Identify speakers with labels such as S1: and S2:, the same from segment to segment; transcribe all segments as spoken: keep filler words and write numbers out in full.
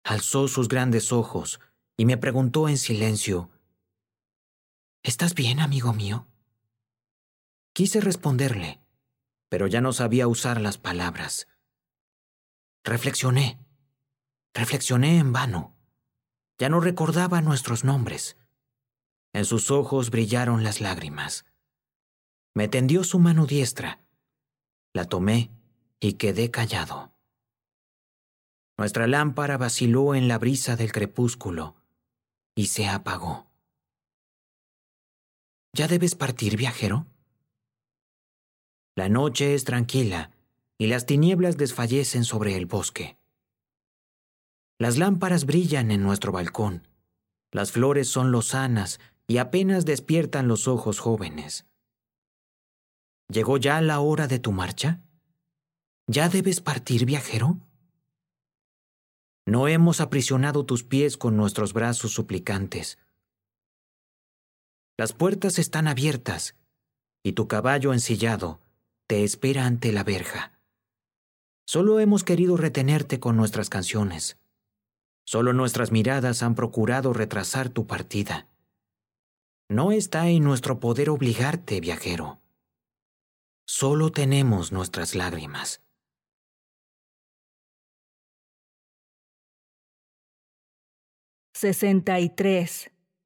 S1: Alzó sus grandes ojos y me preguntó en silencio: ¿Estás bien, amigo mío? Quise responderle, pero ya no sabía usar las palabras. Reflexioné, reflexioné en vano. Ya no recordaba nuestros nombres. En sus ojos brillaron las lágrimas. Me tendió su mano diestra. La tomé y quedé callado. Nuestra lámpara vaciló en la brisa del crepúsculo y se apagó. ¿Ya debes partir, viajero? La noche es tranquila y las tinieblas desfallecen sobre el bosque. Las lámparas brillan en nuestro balcón. Las flores son lozanas y apenas despiertan los ojos jóvenes. ¿Llegó ya la hora de tu marcha? ¿Ya debes partir, viajero? No hemos aprisionado tus pies con nuestros brazos suplicantes. Las puertas están abiertas y tu caballo ensillado te espera ante la verja. Solo hemos querido retenerte con nuestras canciones. Solo nuestras miradas han procurado retrasar tu partida. No está en nuestro poder obligarte, viajero. Solo tenemos nuestras lágrimas.
S2: sesenta y tres.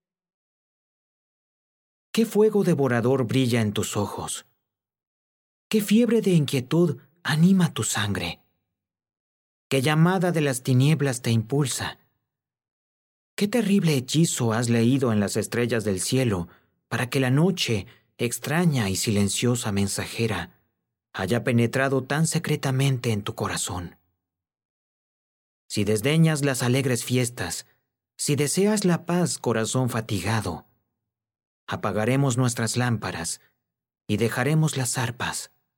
S1: ¿Qué fuego devorador brilla en tus ojos? ¿Qué fiebre de inquietud anima tu sangre? ¿Qué llamada de las tinieblas te impulsa? ¿Qué terrible hechizo has leído en las estrellas del cielo para que la noche, extraña y silenciosa mensajera, haya penetrado tan secretamente en tu corazón? Si desdeñas las alegres fiestas, si deseas la paz, corazón fatigado, apagaremos nuestras lámparas y dejaremos las arpas.